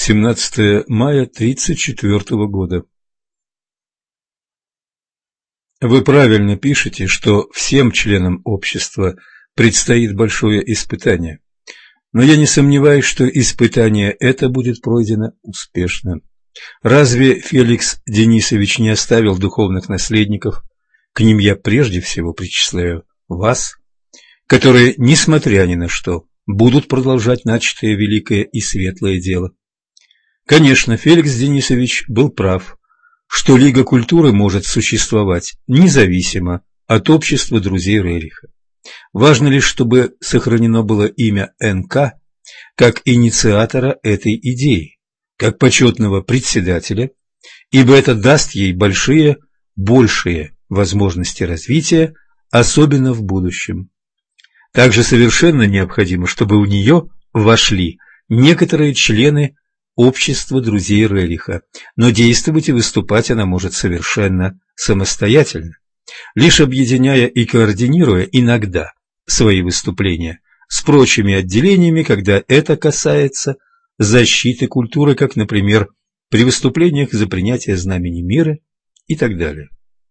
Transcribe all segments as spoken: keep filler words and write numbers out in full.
семнадцатое мая тридцать четвёртого года. Вы правильно пишете, что всем членам общества предстоит большое испытание, но я не сомневаюсь, что испытание это будет пройдено успешно. Разве Феликс Денисович не оставил духовных наследников? К ним я прежде всего причисляю вас, которые, несмотря ни на что, будут продолжать начатое великое и светлое дело. Конечно, Феликс Денисович был прав, что Лига культуры может существовать независимо от общества друзей Рериха. Важно лишь, чтобы сохранено было имя эн ка как инициатора этой идеи, как почетного председателя, ибо это даст ей большие, большие возможности развития, особенно в будущем. Также совершенно необходимо, чтобы у нее вошли некоторые члены общества друзей Рериха, но действовать и выступать она может совершенно самостоятельно, лишь объединяя и координируя иногда свои выступления с прочими отделениями, когда это касается защиты культуры, как, например, при выступлениях за принятие знамени мира и так далее.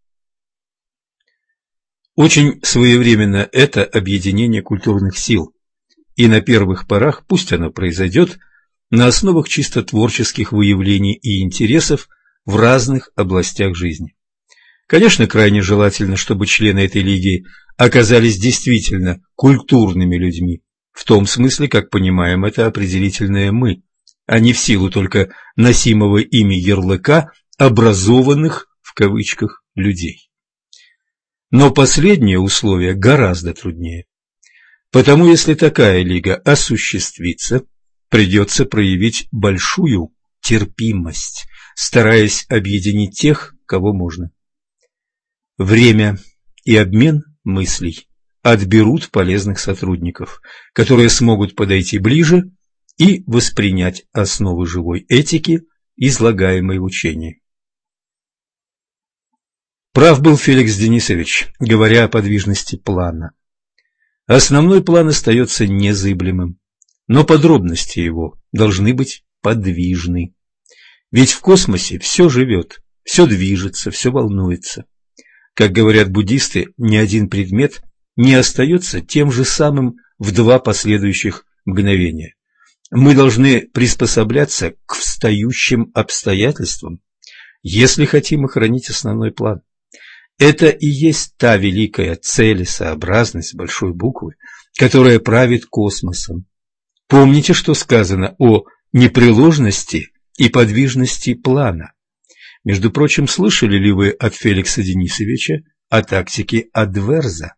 Очень своевременно это объединение культурных сил, и на первых порах пусть оно произойдет на основах чисто творческих выявлений и интересов в разных областях жизни. Конечно, крайне желательно, чтобы члены этой лиги оказались действительно культурными людьми, в том смысле, как понимаем это определительное «мы», а не в силу только носимого ими ярлыка «образованных» в кавычках людей. Но последнее условие гораздо труднее. Потому если такая лига осуществится, придется проявить большую терпимость, стараясь объединить тех, кого можно. Время и обмен мыслей отберут полезных сотрудников, которые смогут подойти ближе и воспринять основы живой этики, излагаемой в учении. Прав был Феликс Денисович, говоря о подвижности плана. Основной план остается незыблемым, но подробности его должны быть подвижны. Ведь в космосе все живет, все движется, все волнуется. Как говорят буддисты, ни один предмет не остается тем же самым в два последующих мгновения. Мы должны приспосабляться к встающим обстоятельствам, если хотим охранить основной план. Это и есть та великая целесообразность большой буквы, которая правит космосом. Помните, что сказано о непреложности и подвижности плана? Между прочим, слышали ли вы от Феликса Денисовича о тактике Адверза?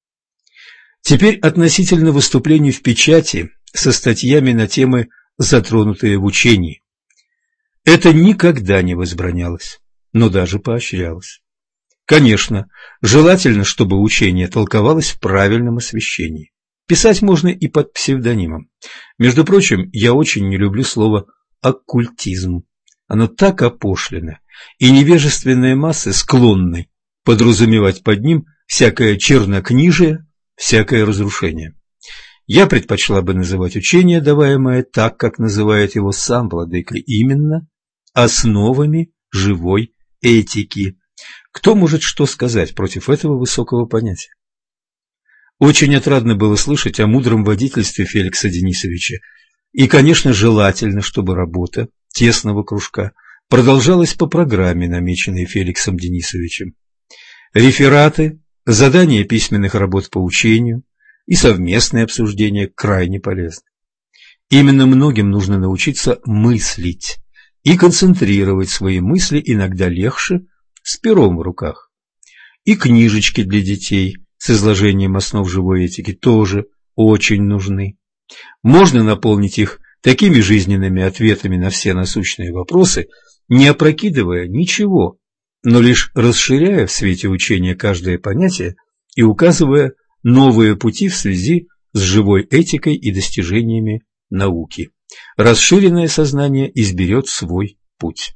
Теперь относительно выступлений в печати со статьями на темы, затронутые в учении. Это никогда не возбранялось, но даже поощрялось. Конечно, желательно, чтобы учение толковалось в правильном освещении. Писать можно и под псевдонимом. Между прочим, я очень не люблю слово «оккультизм». Оно так опошлено, и невежественные массы склонны подразумевать под ним всякое чернокнижие, всякое разрушение. Я предпочла бы называть учение, даваемое так, как называет его сам владыка, именно основами живой этики. Кто может что сказать против этого высокого понятия? Очень отрадно было слышать о мудром водительстве Феликса Денисовича, и, конечно, желательно, чтобы работа тесного кружка продолжалась по программе, намеченной Феликсом Денисовичем. Рефераты, задания письменных работ по учению и совместные обсуждения крайне полезны. Именно многим нужно научиться мыслить и концентрировать свои мысли иногда легче с пером в руках. И книжечки для детей с изложением основ живой этики тоже очень нужны. Можно наполнить их такими жизненными ответами на все насущные вопросы, не опрокидывая ничего, но лишь расширяя в свете учения каждое понятие и указывая новые пути в связи с живой этикой и достижениями науки. Расширенное сознание изберет свой путь.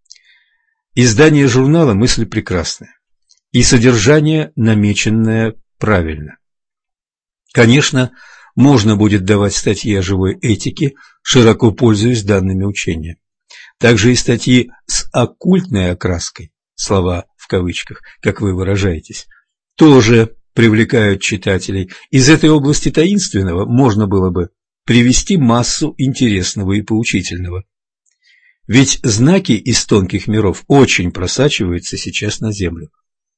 Издание журнала «Мысль прекрасная» и содержание, намеченное правильно. Конечно, можно будет давать статьи о живой этике, широко пользуясь данными учения. Также и статьи с оккультной окраской, слова в кавычках, как вы выражаетесь, тоже привлекают читателей. Из этой области таинственного можно было бы привести массу интересного и поучительного. Ведь знаки из тонких миров очень просачиваются сейчас на Землю.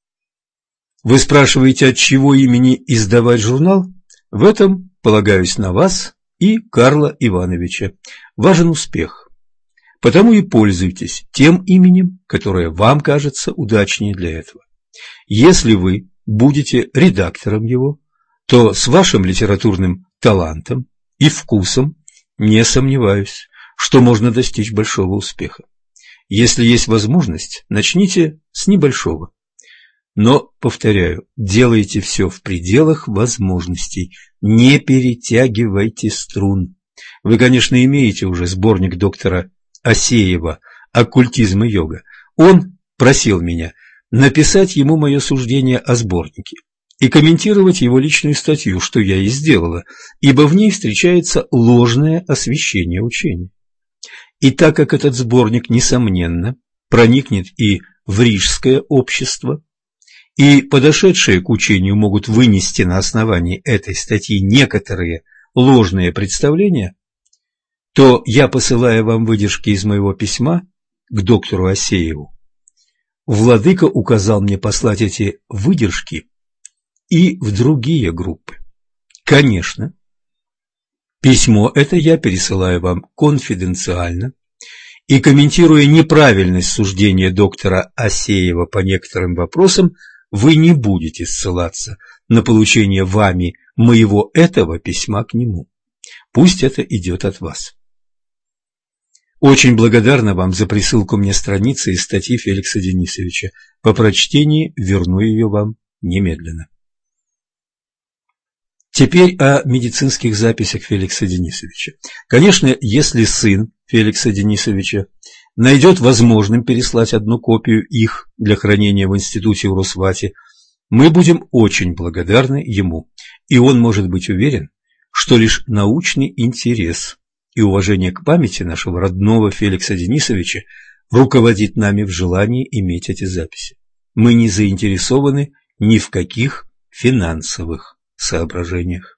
Вы спрашиваете, от чего имени издавать журнал? В этом полагаюсь на вас и Карла Ивановича. Важен успех. Потому и пользуйтесь тем именем, которое вам кажется удачнее для этого. Если вы будете редактором его, то с вашим литературным талантом и вкусом, не сомневаюсь, что можно достичь большого успеха. Если есть возможность, начните с небольшого. Но, повторяю, делайте все в пределах возможностей, не перетягивайте струн. Вы, конечно, имеете уже сборник доктора Асеева «Оккультизм и йога». Он просил меня написать ему мое суждение о сборнике и комментировать его личную статью, что я и сделала, ибо в ней встречается ложное освещение учения. И так как этот сборник, несомненно, проникнет и в рижское общество, и подошедшие к учению могут вынести на основании этой статьи некоторые ложные представления, то я посылаю вам выдержки из моего письма к доктору Асееву. Владыка указал мне послать эти выдержки и в другие группы. Конечно, письмо это я пересылаю вам конфиденциально, и, комментируя неправильность суждения доктора Асеева по некоторым вопросам, вы не будете ссылаться на получение вами моего этого письма к нему. Пусть это идет от вас. Очень благодарна вам за присылку мне страницы из статьи Феликса Денисовича. По прочтении верну ее вам немедленно. Теперь о медицинских записях Феликса Денисовича. Конечно, если сын Феликса Денисовича найдет возможным переслать одну копию их для хранения в институте в Росвате, мы будем очень благодарны ему, и он может быть уверен, что лишь научный интерес и уважение к памяти нашего родного Феликса Денисовича руководит нами в желании иметь эти записи. Мы не заинтересованы ни в каких финансовых соображениях.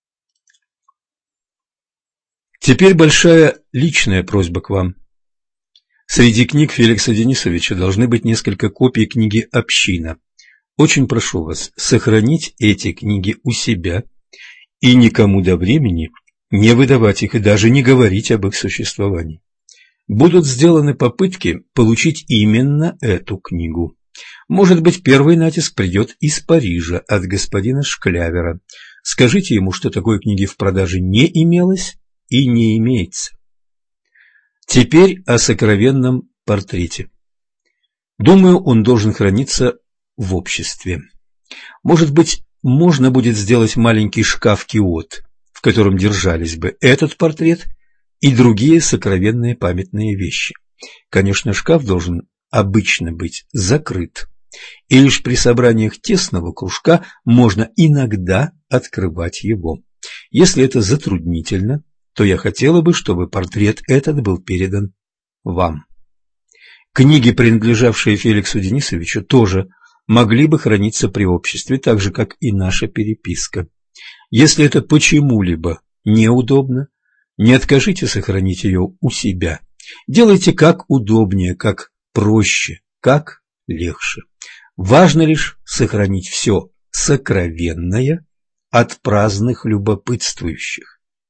Теперь большая личная просьба к вам. Среди книг Феликса Денисовича должны быть несколько копий книги «Община». Очень прошу вас сохранить эти книги у себя и никому до времени не выдавать их и даже не говорить об их существовании. Будут сделаны попытки получить именно эту книгу. Может быть, первый натиск придет из Парижа от господина Шклявера. Скажите ему, что такой книги в продаже не имелось и не имеется. Теперь о сокровенном портрете. Думаю, он должен храниться в обществе. Может быть, можно будет сделать маленький шкаф-киот, в котором держались бы этот портрет и другие сокровенные памятные вещи. Конечно, шкаф должен обычно быть закрыт, и лишь при собраниях тесного кружка можно иногда открывать его. Если это затруднительно, то я хотела бы, чтобы портрет этот был передан вам. Книги, принадлежавшие Феликсу Денисовичу, тоже могли бы храниться при обществе, так же, как и наша переписка. Если это почему-либо неудобно, не откажите сохранить ее у себя. Делайте как удобнее, как проще, как легче. Важно лишь сохранить все сокровенное от праздных любопытствующих.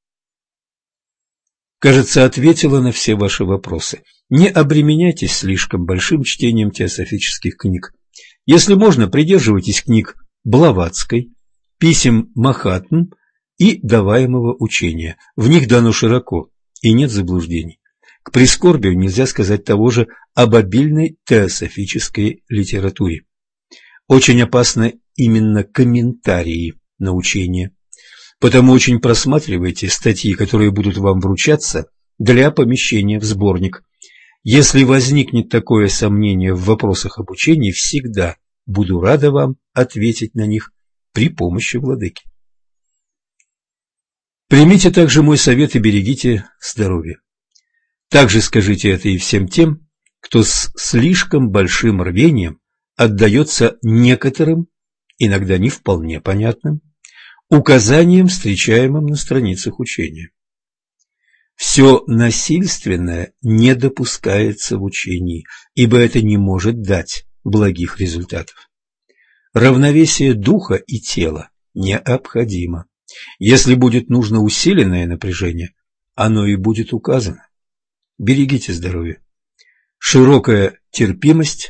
Кажется, ответила на все ваши вопросы. Не обременяйтесь слишком большим чтением теософических книг. Если можно, придерживайтесь книг Блаватской, писем Махатм и даваемого учения. В них дано широко, и нет заблуждений. К прискорбию нельзя сказать того же об обильной теософической литературе. Очень опасны именно комментарии на учение. Потому очень просматривайте статьи, которые будут вам вручаться для помещения в сборник. Если возникнет такое сомнение в вопросах обучения, всегда буду рада вам ответить на них при помощи владыки. Примите также мой совет и берегите здоровье. Также скажите это и всем тем, кто с слишком большим рвением отдается некоторым, иногда не вполне понятным, указаниям, встречаемым на страницах учения. Все насильственное не допускается в учении, ибо это не может дать благих результатов. Равновесие духа и тела необходимо. Если будет нужно усиленное напряжение, оно и будет указано. Берегите здоровье. Широкая терпимость,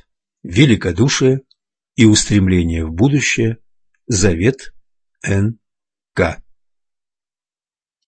великодушие и устремление в будущее. Завет Н К